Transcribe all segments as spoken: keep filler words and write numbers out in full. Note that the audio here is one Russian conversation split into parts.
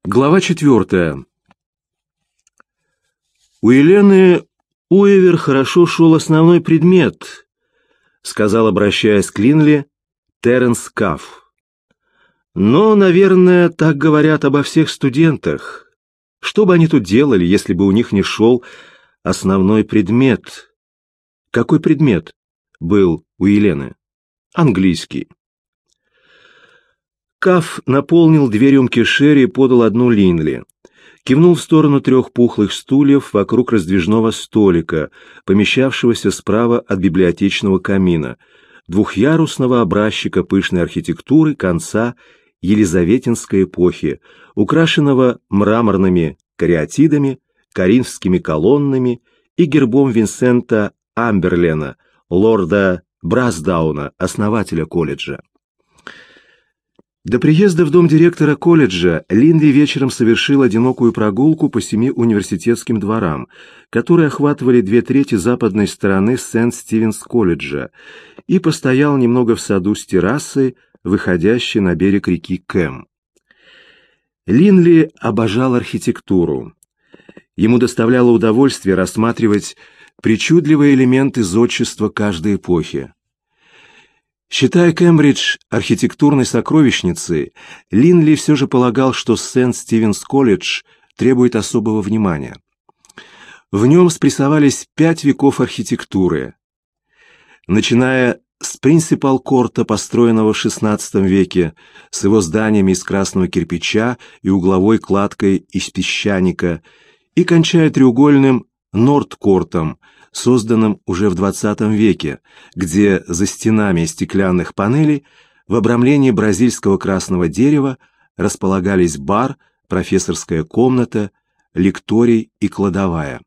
Глава четвертая. «У Елены Уивер хорошо шел основной предмет», — сказал, обращаясь к Линли, Терренс Кафф. «Но, наверное, так говорят обо всех студентах. Что бы они тут делали, если бы у них не шел основной предмет?» «Какой предмет был у Елены?» «Английский». Кафф наполнил две рюмки шерри и подал одну Линли. Кивнул в сторону трех пухлых стульев вокруг раздвижного столика, помещавшегося справа от библиотечного камина, двухъярусного образчика пышной архитектуры конца Елизаветинской эпохи, украшенного мраморными кариатидами, коринфскими колоннами и гербом Винсента Амберлена, лорда Брасдауна, основателя колледжа. До приезда в дом директора колледжа Линли вечером совершил одинокую прогулку по семи университетским дворам, которые охватывали две трети западной стороны Сент-Стивенс-колледжа, и постоял немного в саду с террасой, выходящей на берег реки Кэм. Линли обожал архитектуру. Ему доставляло удовольствие рассматривать причудливые элементы зодчества каждой эпохи. Считая Кембридж архитектурной сокровищницей, Линли все же полагал, что Сент-Стивенс-колледж требует особого внимания. В нем спрессовались пять веков архитектуры. Начиная с принципал-корта, построенного в шестнадцатом веке, с его зданиями из красного кирпича и угловой кладкой из песчаника, и кончая треугольным Норд-кортом, созданным уже в двадцатом веке, где за стенами из стеклянных панелей в обрамлении бразильского красного дерева располагались бар, профессорская комната, лекторий и кладовая.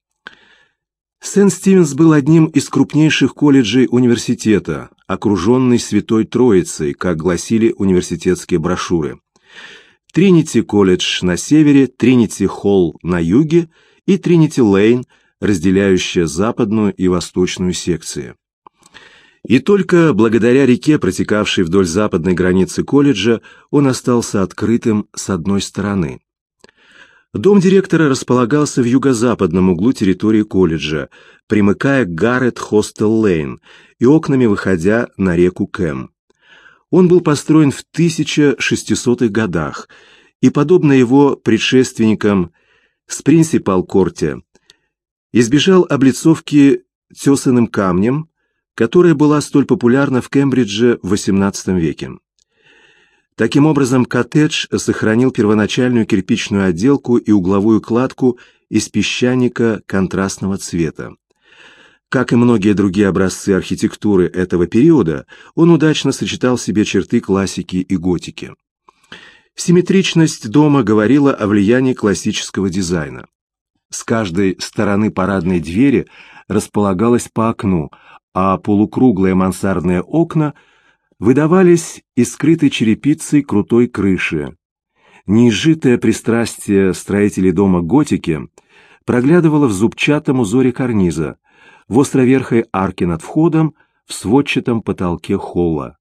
Сент-Стивенс был одним из крупнейших колледжей университета, окруженный Святой Троицей, как гласили университетские брошюры. Тринити-колледж на севере, Тринити-холл на юге и Тринити-лейн, разделяющая западную и восточную секции. И только благодаря реке, протекавшей вдоль западной границы колледжа, он остался открытым с одной стороны. Дом директора располагался в юго-западном углу территории колледжа, примыкая к Гаррет-Хостел-лейн и окнами выходя на реку Кэм. Он был построен в тысяча шестисотых годах и, подобно его предшественникам с принципал-корте, избежал облицовки тесаным камнем, которая была столь популярна в Кембридже в восемнадцатом веке. Таким образом, коттедж сохранил первоначальную кирпичную отделку и угловую кладку из песчаника контрастного цвета. Как и многие другие образцы архитектуры этого периода, он удачно сочетал в себе черты классики и готики. Симметричность дома говорила о влиянии классического дизайна. С каждой стороны парадной двери располагалось по окну, а полукруглые мансардные окна выдавались из скрытой черепицей крутой крыши. Неизжитое пристрастие строителей дома готики проглядывало в зубчатом узоре карниза, в островерхой арке над входом, в сводчатом потолке холла.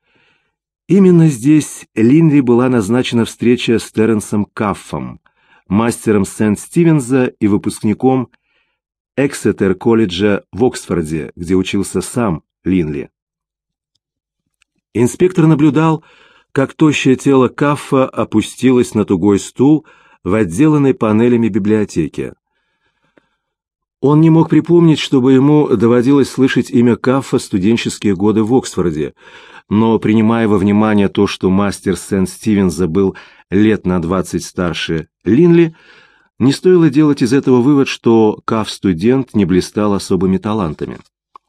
Именно здесь Линли была назначена встреча с Терренсом Каффом, мастером Сент-Стивенса и выпускником Эксетер-колледжа в Оксфорде, где учился сам Линли. Инспектор наблюдал, как тощее тело Каффа опустилось на тугой стул в отделанной панелями библиотеке. Он не мог припомнить, чтобы ему доводилось слышать имя Каффа в студенческие годы в Оксфорде, но, принимая во внимание то, что мастер Сент-Стивенса был лет на двадцать старше Линли, не стоило делать из этого вывод, что Кафф-студент не блистал особыми талантами.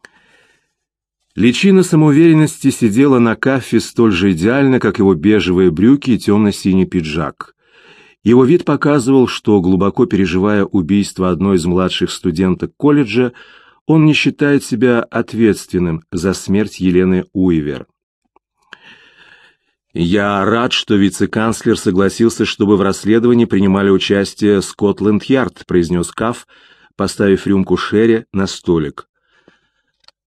Личина самоуверенности сидела на Каффе столь же идеально, как его бежевые брюки и темно-синий пиджак. Его вид показывал, что, глубоко переживая убийство одной из младших студенток колледжа, он не считает себя ответственным за смерть Елены Уивер. «Я рад, что вице-канцлер согласился, чтобы в расследовании принимали участие Скотланд-Ярд», произнес Кафф, поставив рюмку шерри на столик.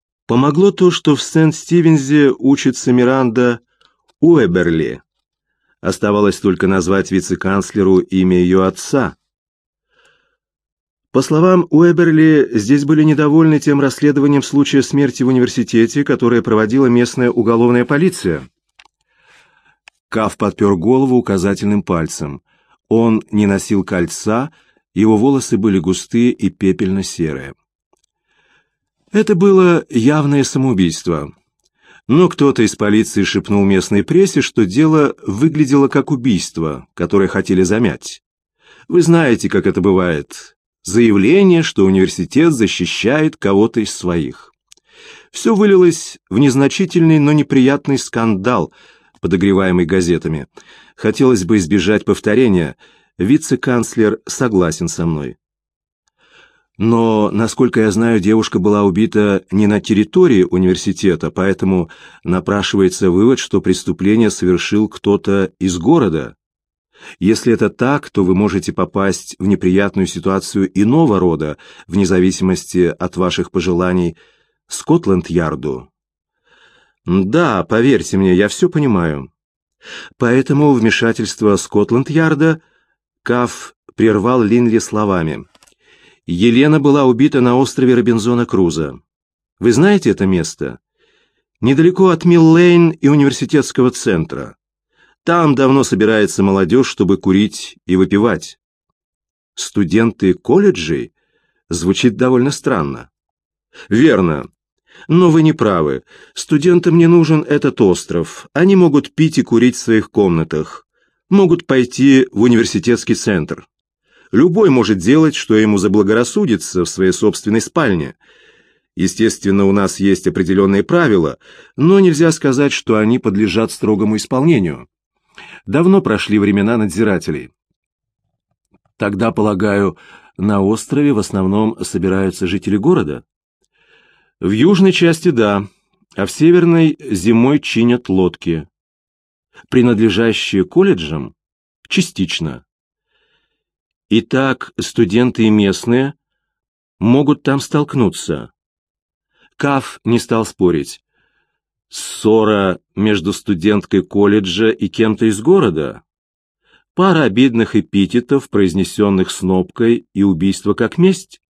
«Помогло то, что в Сент-Стивенсе учится Миранда Уэберли. Оставалось только назвать вице-канцлеру имя ее отца. По словам Уэберли, здесь были недовольны тем расследованием случая смерти в университете, которое проводила местная уголовная полиция. Каф подпер голову указательным пальцем. Он не носил кольца, его волосы были густые и пепельно-серые. Это было явное самоубийство. Но кто-то из полиции шепнул местной прессе, что дело выглядело как убийство, которое хотели замять. Вы знаете, как это бывает. Заявление, что университет защищает кого-то из своих. Все вылилось в незначительный, но неприятный скандал, подогреваемый газетами. Хотелось бы избежать повторения. Вице-канцлер согласен со мной. Но, насколько я знаю, девушка была убита не на территории университета, поэтому напрашивается вывод, что преступление совершил кто-то из города. Если это так, то вы можете попасть в неприятную ситуацию иного рода, вне зависимости от ваших пожеланий, Скотланд-Ярду. Да, поверьте мне, я все понимаю. Поэтому вмешательство Скотланд-Ярда Каф прервал Линли словами. Елена была убита на острове Робинзона Круза. Вы знаете это место? Недалеко от Милл-Лейн и университетского центра. Там давно собирается молодежь, чтобы курить и выпивать. Студенты колледжей? Звучит довольно странно. Верно. Но вы не правы. Студентам не нужен этот остров. Они могут пить и курить в своих комнатах. Могут пойти в университетский центр. Любой может делать, что ему заблагорассудится в своей собственной спальне. Естественно, у нас есть определенные правила, но нельзя сказать, что они подлежат строгому исполнению. Давно прошли времена надзирателей. Тогда, полагаю, на острове в основном собираются жители города? В южной части да, а в северной зимой чинят лодки. Принадлежащие колледжам? Частично. Итак, студенты и местные могут там столкнуться. Каф не стал спорить. Ссора между студенткой колледжа и кем-то из города? Пара обидных эпитетов, произнесенных снобкой, и убийство как месть?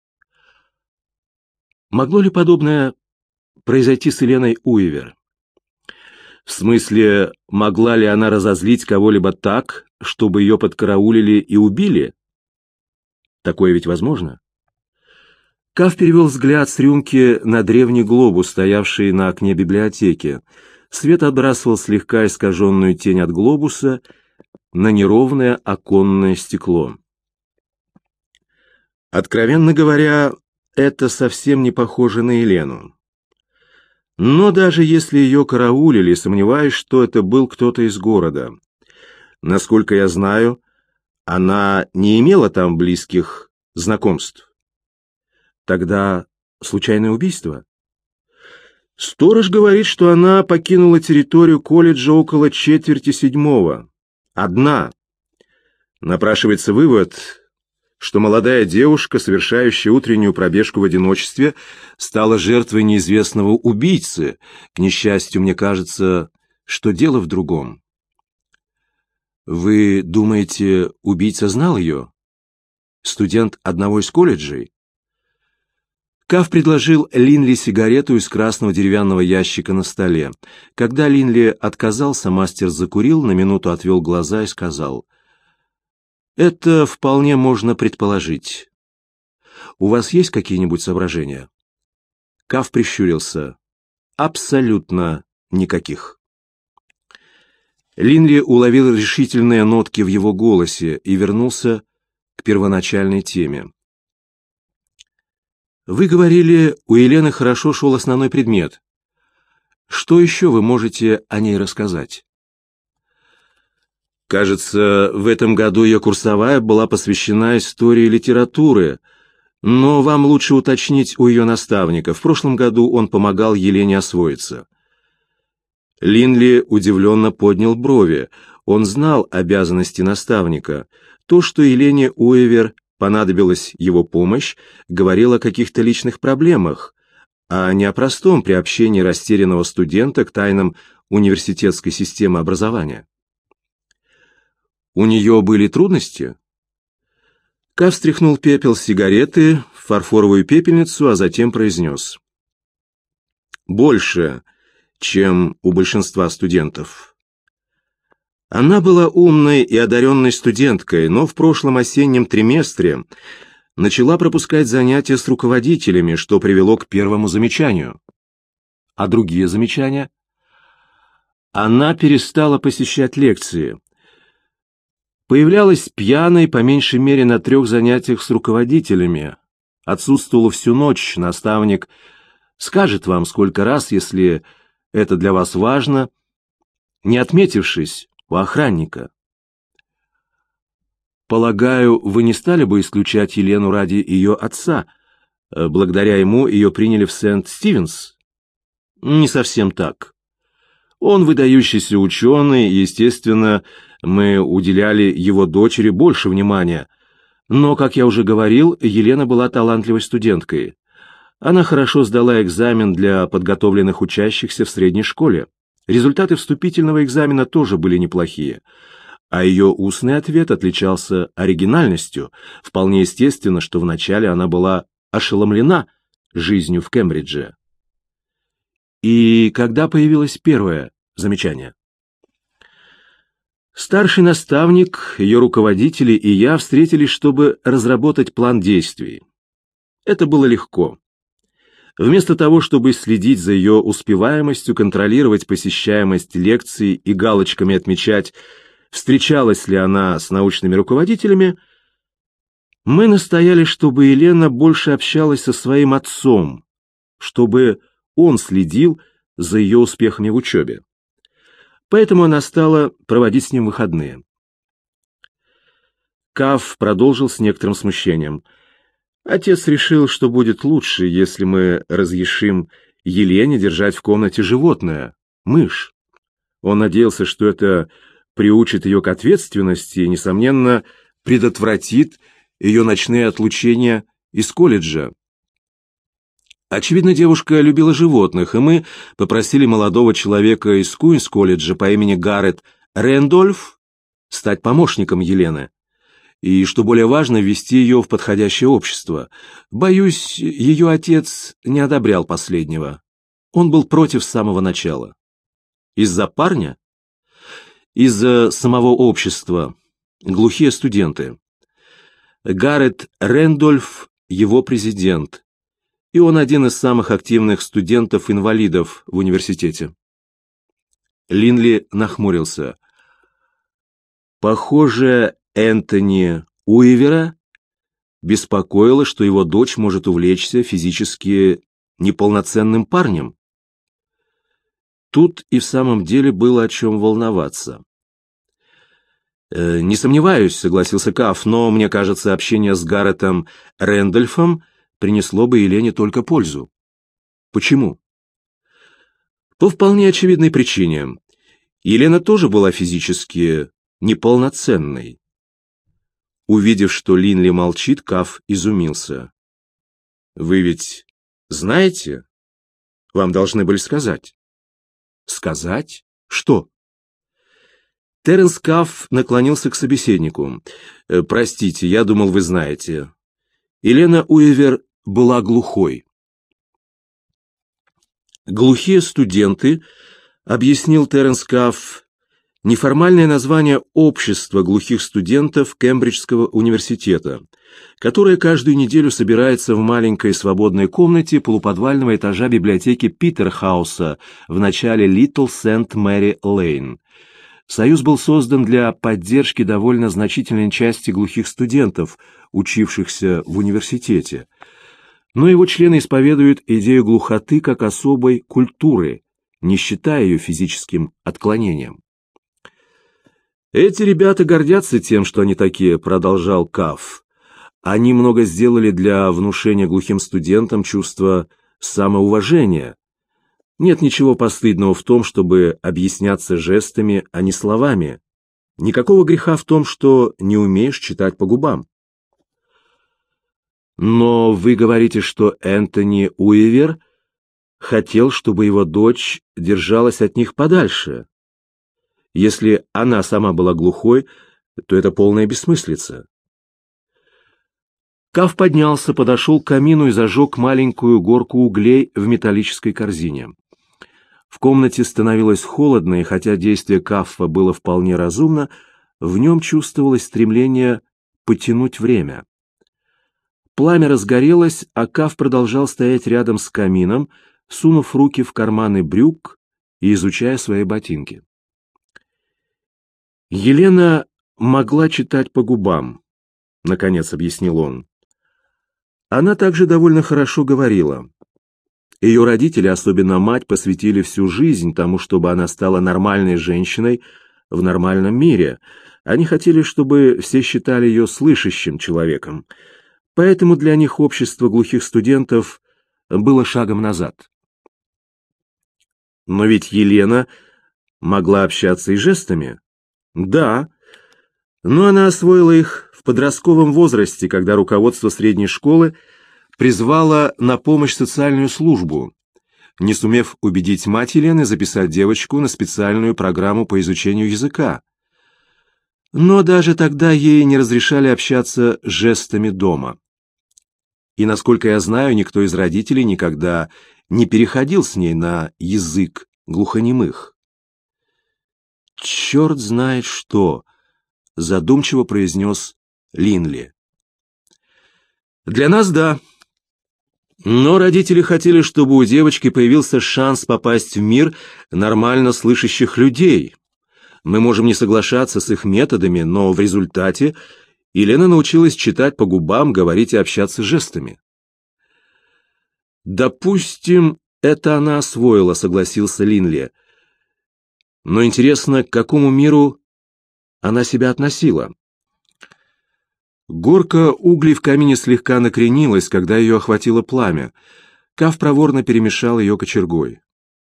Могло ли подобное произойти с Еленой Уивер? В смысле, могла ли она разозлить кого-либо так, чтобы ее подкараулили и убили? Такое ведь возможно. Каф перевел взгляд с рюмки на древний глобус, стоявший на окне библиотеки. Свет отбрасывал слегка искаженную тень от глобуса на неровное оконное стекло. Откровенно говоря, это совсем не похоже на Елену. Но даже если ее караулили, сомневаюсь, что это был кто-то из города. Насколько я знаю, она не имела там близких знакомств. Тогда случайное убийство? Сторож говорит, что она покинула территорию колледжа около четверти седьмого. Одна. Напрашивается вывод, что молодая девушка, совершающая утреннюю пробежку в одиночестве, стала жертвой неизвестного убийцы. К несчастью, мне кажется, что дело в другом. Вы думаете, убийца знал ее? Студент одного из колледжей? Каф предложил Линли сигарету из красного деревянного ящика на столе. Когда Линли отказался, мастер закурил, на минуту отвел глаза и сказал: «Это вполне можно предположить. У вас есть какие-нибудь соображения?» Каф прищурился. «Абсолютно никаких». Линли уловил решительные нотки в его голосе и вернулся к первоначальной теме. «Вы говорили, у Елены хорошо шел основной предмет. Что еще вы можете о ней рассказать?» «Кажется, в этом году ее курсовая была посвящена истории литературы, но вам лучше уточнить у ее наставника. В прошлом году он помогал Елене освоиться». Линли удивленно поднял брови. Он знал обязанности наставника. То, что Елене Уивер понадобилась его помощь, говорило о каких-то личных проблемах, а не о простом приобщении растерянного студента к тайнам университетской системы образования. У нее были трудности? Каф стряхнул пепел с сигареты в фарфоровую пепельницу, а затем произнес. Больше, чем у большинства студентов. Она была умной и одаренной студенткой, но в прошлом осеннем триместре начала пропускать занятия с руководителями, что привело к первому замечанию. А другие замечания? Она перестала посещать лекции. Появлялась пьяной по меньшей мере на трех занятиях с руководителями. Отсутствовала всю ночь, наставник скажет вам сколько раз, если это для вас важно, не отметившись у охранника. Полагаю, вы не стали бы исключать Елену ради ее отца. Благодаря ему ее приняли в Сент-Стивенс. Не совсем так. Он выдающийся ученый, и, естественно, мы уделяли его дочери больше внимания. Но, как я уже говорил, Елена была талантливой студенткой. Она хорошо сдала экзамен для подготовленных учащихся в средней школе. Результаты вступительного экзамена тоже были неплохие. А ее устный ответ отличался оригинальностью. Вполне естественно, что вначале она была ошеломлена жизнью в Кембридже. И когда появилось первое замечание? Старший наставник, ее руководители и я встретились, чтобы разработать план действий. Это было легко. Вместо того, чтобы следить за ее успеваемостью, контролировать посещаемость лекций и галочками отмечать, встречалась ли она с научными руководителями, мы настояли, чтобы Елена больше общалась со своим отцом, чтобы он следил за ее успехами в учебе. Поэтому она стала проводить с ним выходные. Каф продолжил с некоторым смущением. Отец решил, что будет лучше, если мы разрешим Елене держать в комнате животное, мышь. Он надеялся, что это приучит ее к ответственности и, несомненно, предотвратит ее ночные отлучения из колледжа. Очевидно, девушка любила животных, и мы попросили молодого человека из Куинс-колледжа по имени Гаррет Рэндольф стать помощником Елены. И, что более важно, ввести ее в подходящее общество. Боюсь, ее отец не одобрял последнего. Он был против с самого начала. Из-за парня? Из-за самого общества. Глухие студенты. Гаррет Рэндольф – его президент. И он один из самых активных студентов-инвалидов в университете. Линли нахмурился. Похоже, Энтони Уивера беспокоило, что его дочь может увлечься физически неполноценным парнем. Тут и в самом деле было о чем волноваться. «Э, «Не сомневаюсь», — согласился Каф, «но, мне кажется, общение с Гарретом Рэндольфом принесло бы Елене только пользу». «Почему?» «По вполне очевидной причине. Елена тоже была физически неполноценной». Увидев, что Линли молчит, Каф изумился. «Вы ведь знаете? Вам должны были сказать». «Сказать? Что?» Теренс Каф наклонился к собеседнику. «Простите, я думал, вы знаете. Елена Уивер была глухой». «Глухие студенты», — объяснил Теренс Каф, — неформальное название общества глухих студентов Кембриджского университета, которое каждую неделю собирается в маленькой свободной комнате полуподвального этажа библиотеки Питерхауса в начале Литл Сент-Мэри-Лейн. Союз был создан для поддержки довольно значительной части глухих студентов, учившихся в университете. Но его члены исповедуют идею глухоты как особой культуры, не считая ее физическим отклонением. «Эти ребята гордятся тем, что они такие», — продолжал Каф. «Они много сделали для внушения глухим студентам чувства самоуважения. Нет ничего постыдного в том, чтобы объясняться жестами, а не словами. Никакого греха в том, что не умеешь читать по губам». «Но вы говорите, что Энтони Уивер хотел, чтобы его дочь держалась от них подальше. Если она сама была глухой, то это полная бессмыслица. Каф поднялся, подошел к камину и зажег маленькую горку углей в металлической корзине. В комнате становилось холодно, и хотя действие Каффа было вполне разумно, в нем чувствовалось стремление потянуть время. Пламя разгорелось, а Каф продолжал стоять рядом с камином, сунув руки в карманы брюк и изучая свои ботинки. «Елена могла читать по губам», — наконец объяснил он. Она также довольно хорошо говорила. Ее родители, особенно мать, посвятили всю жизнь тому, чтобы она стала нормальной женщиной в нормальном мире. Они хотели, чтобы все считали ее слышащим человеком. Поэтому для них общество глухих студентов было шагом назад. Но ведь Елена могла общаться и жестами. Да, но она освоила их в подростковом возрасте, когда руководство средней школы призвала на помощь социальную службу, не сумев убедить мать Елены записать девочку на специальную программу по изучению языка. Но даже тогда ей не разрешали общаться жестами дома. И, насколько я знаю, никто из родителей никогда не переходил с ней на язык глухонемых. «Черт знает что!» — задумчиво произнес Линли. «Для нас — да. Но родители хотели, чтобы у девочки появился шанс попасть в мир нормально слышащих людей. Мы можем не соглашаться с их методами, но в результате Елена научилась читать по губам, говорить и общаться жестами». «Допустим, это она освоила», — согласился Линли. «Но интересно, к какому миру она себя относила?» Горка углей в камине слегка накренилась, когда ее охватило пламя. Каф проворно перемешал ее кочергой.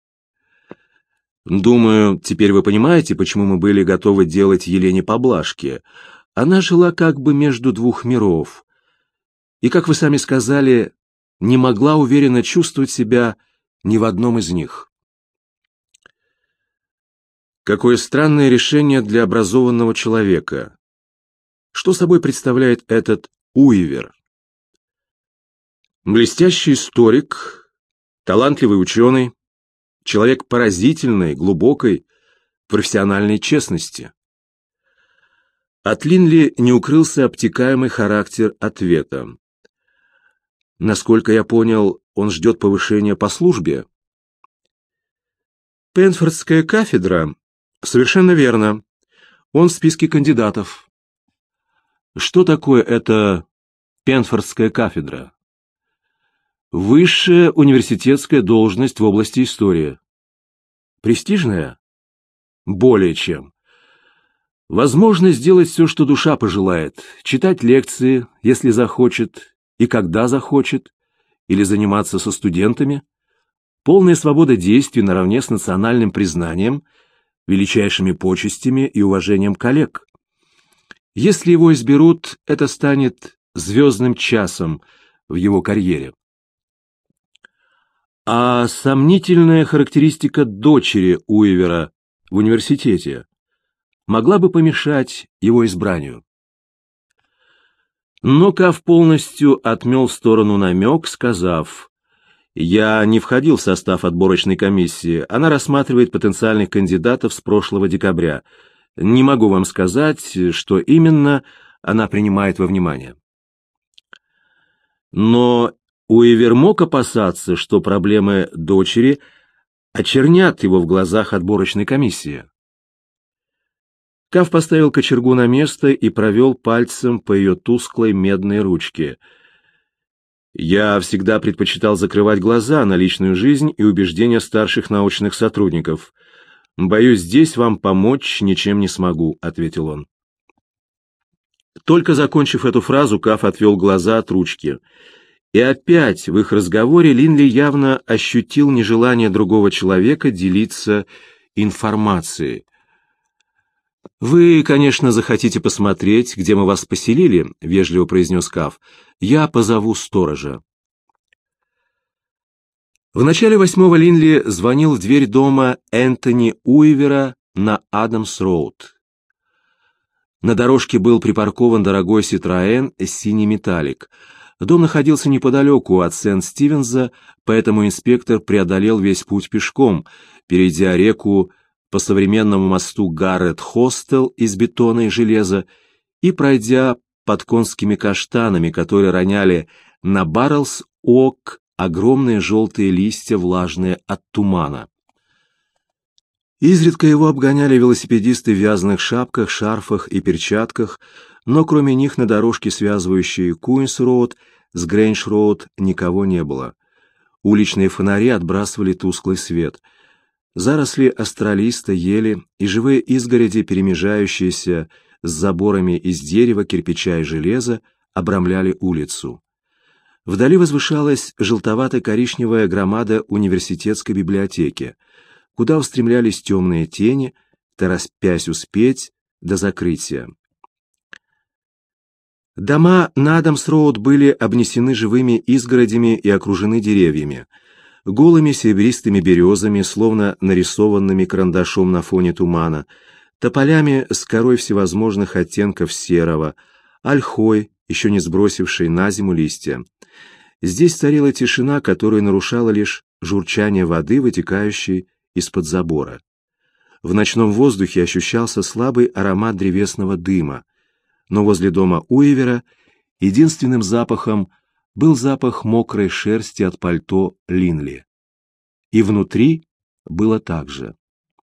«Думаю, теперь вы понимаете, почему мы были готовы делать Елене поблажки. Она жила как бы между двух миров. И, как вы сами сказали, не могла уверенно чувствовать себя ни в одном из них». Какое странное решение для образованного человека. Что собой представляет этот Уивер? Блестящий историк, талантливый ученый, человек поразительной, глубокой, профессиональной честности. От Линли не укрылся обтекаемый характер ответа. Насколько я понял, он ждет повышения по службе. Пенфордская кафедра? Совершенно верно. Он в списке кандидатов. Что такое эта Пенфордская кафедра? Высшая университетская должность в области истории. Престижная? Более чем. Возможно сделать все, что душа пожелает, читать лекции, если захочет, и когда захочет, или заниматься со студентами, полная свобода действий наравне с национальным признанием, величайшими почестями и уважением коллег. Если его изберут, это станет звездным часом в его карьере. А сомнительная характеристика дочери Уивера в университете могла бы помешать его избранию. Но Каф полностью отмел в сторону намек, сказав: «Я не входил в состав отборочной комиссии, она рассматривает потенциальных кандидатов с прошлого декабря. Не могу вам сказать, что именно она принимает во внимание». Но Уивер мог опасаться, что проблемы дочери очернят его в глазах отборочной комиссии. Каф поставил кочергу на место и провел пальцем по ее тусклой медной ручке. «Я всегда предпочитал закрывать глаза на личную жизнь и убеждения старших научных сотрудников. Боюсь, здесь вам помочь ничем не смогу», — ответил он. Только закончив эту фразу, Каф отвел глаза от ручки. И опять в их разговоре Линли явно ощутил нежелание другого человека делиться информацией. «Вы, конечно, захотите посмотреть, где мы вас поселили», — вежливо произнес Каф. «Я позову сторожа». В начале восьмого Линли звонил в дверь дома Энтони Уивера на Адамс-роуд. На дорожке был припаркован дорогой Citroën «Синий металлик». Дом находился неподалеку от Сент-Стивенса, поэтому инспектор преодолел весь путь пешком, перейдя реку по современному мосту Гаррет-Хостел из бетона и железа и пройдя под конскими каштанами, которые роняли на Баррелс-Ок огромные желтые листья, влажные от тумана. Изредка его обгоняли велосипедисты в вязаных шапках, шарфах и перчатках, но кроме них на дорожке, связывающей Куинс-Роуд с Грэндж-Роуд, никого не было. Уличные фонари отбрасывали тусклый свет. Заросли астролиста, ели и живые изгороди, перемежающиеся с заборами из дерева, кирпича и железа, обрамляли улицу. Вдали возвышалась желтовато-коричневая громада университетской библиотеки, куда устремлялись темные тени, торопясь успеть до закрытия. Дома на Адамс-Роуд были обнесены живыми изгородями и окружены деревьями, голыми серебристыми березами, словно нарисованными карандашом на фоне тумана, тополями с корой всевозможных оттенков серого, ольхой, еще не сбросившей на зиму листья. Здесь царила тишина, которую нарушало лишь журчание воды, вытекающей из-под забора. В ночном воздухе ощущался слабый аромат древесного дыма, но возле дома Уивера единственным запахом был запах мокрой шерсти от пальто Линли. И внутри было так же.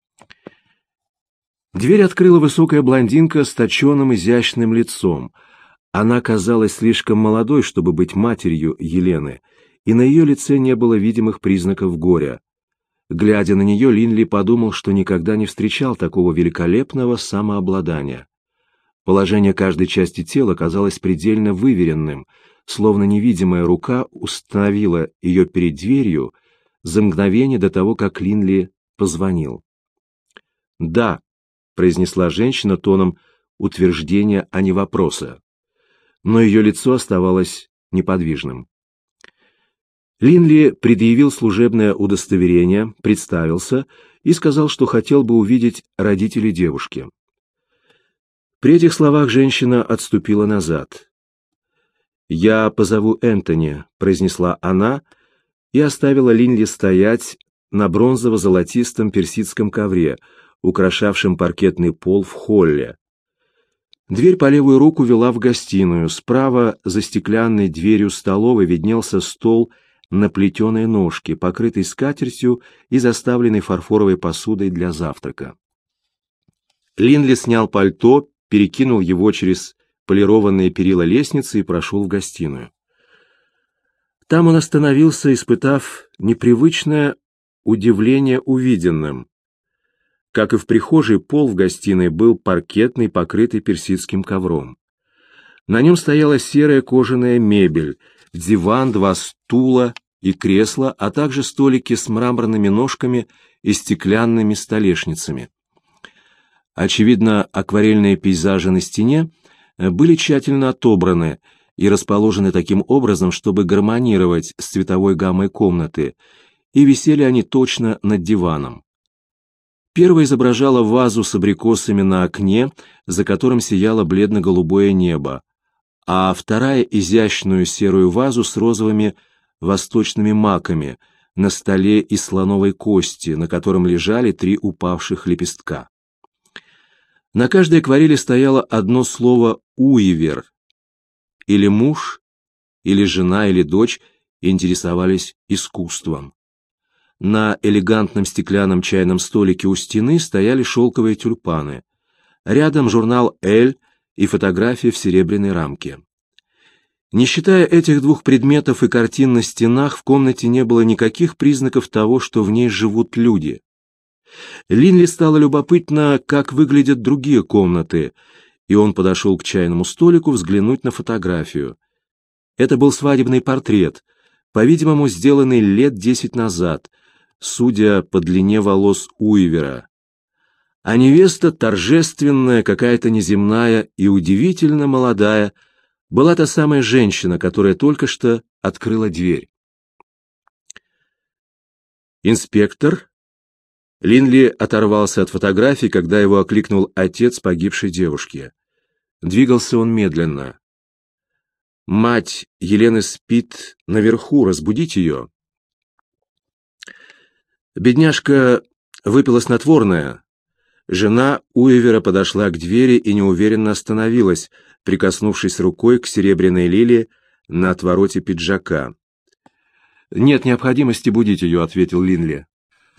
Дверь открыла высокая блондинка с точеным изящным лицом. Она казалась слишком молодой, чтобы быть матерью Елены, и на ее лице не было видимых признаков горя. Глядя на нее, Линли подумал, что никогда не встречал такого великолепного самообладания. Положение каждой части тела казалось предельно выверенным, словно невидимая рука установила ее перед дверью за мгновение до того, как Линли позвонил. «Да», — произнесла женщина тоном утверждения, а не вопроса, но ее лицо оставалось неподвижным. Линли предъявил служебное удостоверение, представился и сказал, что хотел бы увидеть родителей девушки. При этих словах женщина отступила назад. «Я позову Энтони», — произнесла она и оставила Линли стоять на бронзово-золотистом персидском ковре, украшавшем паркетный пол в холле. Дверь по левую руку вела в гостиную, справа за стеклянной дверью столовой виднелся стол на плетеной ножке, покрытый скатертью и заставленный фарфоровой посудой для завтрака. Линли снял пальто, перекинул его через полированные перила лестницы и прошел в гостиную. Там он остановился, испытав непривычное удивление увиденным. Как и в прихожей, пол в гостиной был паркетный, покрытый персидским ковром. На нем стояла серая кожаная мебель, диван, два стула и кресла, а также столики с мраморными ножками и стеклянными столешницами. Очевидно, акварельные пейзажи на стене были тщательно отобраны и расположены таким образом, чтобы гармонировать с цветовой гаммой комнаты, и висели они точно над диваном. Первая изображала вазу с абрикосами на окне, за которым сияло бледно-голубое небо, а вторая — изящную серую вазу с розовыми восточными маками на столе из слоновой кости, на котором лежали три упавших лепестка. На каждой акварели стояло одно слово «Уивер». Или муж, или жена, или дочь интересовались искусством. На элегантном стеклянном чайном столике у стены стояли шелковые тюльпаны. Рядом журнал «Эль» и фотография в серебряной рамке. Не считая этих двух предметов и картин на стенах, в комнате не было никаких признаков того, что в ней живут люди. Линли стало любопытно, как выглядят другие комнаты, и он подошел к чайному столику взглянуть на фотографию. Это был свадебный портрет, по-видимому, сделанный лет десять назад, судя по длине волос Уивера. А невеста, торжественная, какая-то неземная и удивительно молодая, была та самая женщина, которая только что открыла дверь. «Инспектор?» Линли оторвался от фотографии, когда его окликнул отец погибшей девушки. Двигался он медленно. «Мать Елены спит наверху, разбудить ее». Бедняжка выпила снотворное. Жена Уивера подошла к двери и неуверенно остановилась, прикоснувшись рукой к серебряной лилии на отвороте пиджака. «Нет необходимости будить ее», — ответил Линли.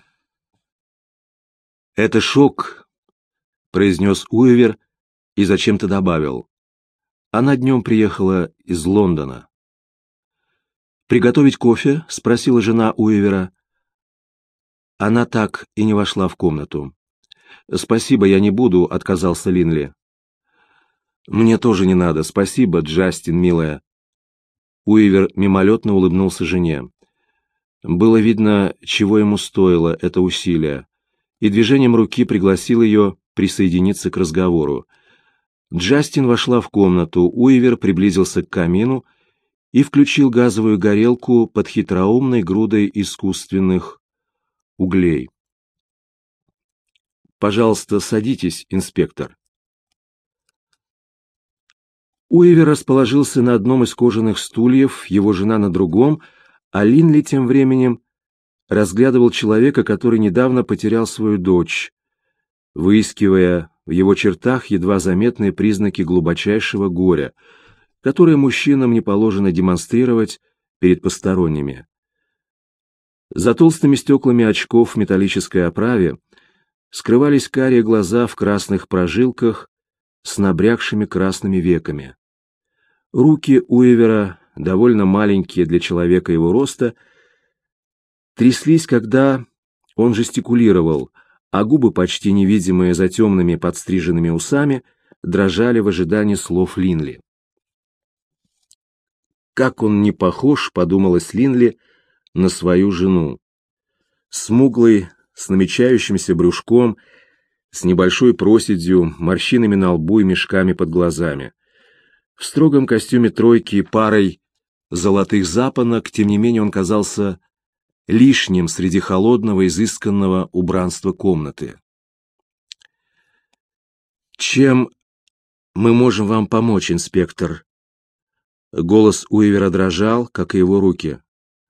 «Это шок», — произнес Уивер и зачем-то добавил. «Она днем приехала из Лондона». «Приготовить кофе?» — спросила жена Уивера. Она так и не вошла в комнату. «Спасибо, я не буду», — отказался Линли. «Мне тоже не надо, спасибо, Джастин, милая». Уивер мимолетно улыбнулся жене. Было видно, чего ему стоило это усилие, и движением руки пригласил ее присоединиться к разговору. Джастин вошла в комнату, Уивер приблизился к камину и включил газовую горелку под хитроумной грудой искусственных углей. «Пожалуйста, садитесь, инспектор». Уивер расположился на одном из кожаных стульев, его жена на другом, а Линли тем временем разглядывал человека, который недавно потерял свою дочь, выискивая в его чертах едва заметные признаки глубочайшего горя, которые мужчинам не положено демонстрировать перед посторонними. За толстыми стеклами очков в металлической оправе скрывались карие глаза в красных прожилках с набрякшими красными веками. Руки Уивера, довольно маленькие для человека его роста, тряслись, когда он жестикулировал, а губы, почти невидимые за темными подстриженными усами, дрожали в ожидании слов Линли. «Как он не похож», — подумалось Линли, — «на свою жену. Смуглый, с намечающимся брюшком, с небольшой проседью, морщинами на лбу и мешками под глазами. В строгом костюме тройки и парой золотых запонок, тем не менее он казался лишним среди холодного, изысканного убранства комнаты. «Чем мы можем вам помочь, инспектор?» Голос Уивера дрожал, как и его руки.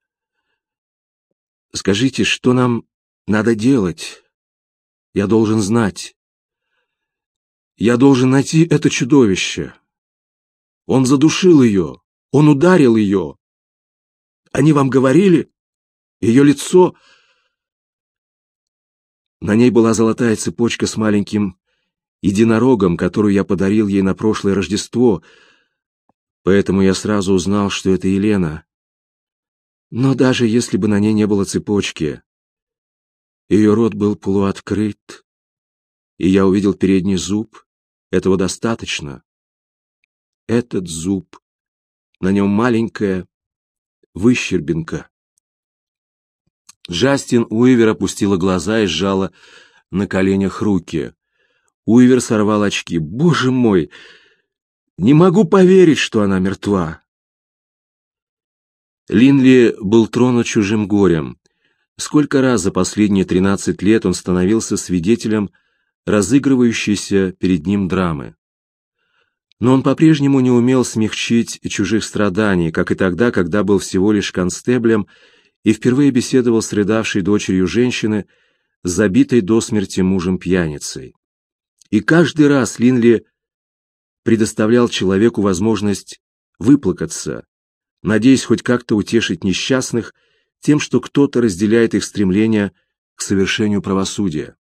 «Скажите, что нам надо делать? Я должен знать. Я должен найти это чудовище. Он задушил ее, он ударил ее. Они вам говорили? Ее лицо...» На ней была золотая цепочка с маленьким единорогом, которую я подарил ей на прошлое Рождество, поэтому я сразу узнал, что это Елена. Но даже если бы на ней не было цепочки, ее рот был полуоткрыт, и я увидел передний зуб. Этого достаточно. Этот зуб, на нем маленькая выщербинка. Джастин Уивер опустила глаза и сжала на коленях руки. Уивер сорвал очки. «Боже мой! Не могу поверить, что она мертва!» Линли был тронут чужим горем. Сколько раз за последние тринадцать лет он становился свидетелем разыгрывающейся перед ним драмы. Но он по-прежнему не умел смягчить чужих страданий, как и тогда, когда был всего лишь констеблем и впервые беседовал с рыдавшей дочерью женщины, забитой до смерти мужем-пьяницей. И каждый раз Линли предоставлял человеку возможность выплакаться, надеясь хоть как-то утешить несчастных тем, что кто-то разделяет их стремление к совершению правосудия.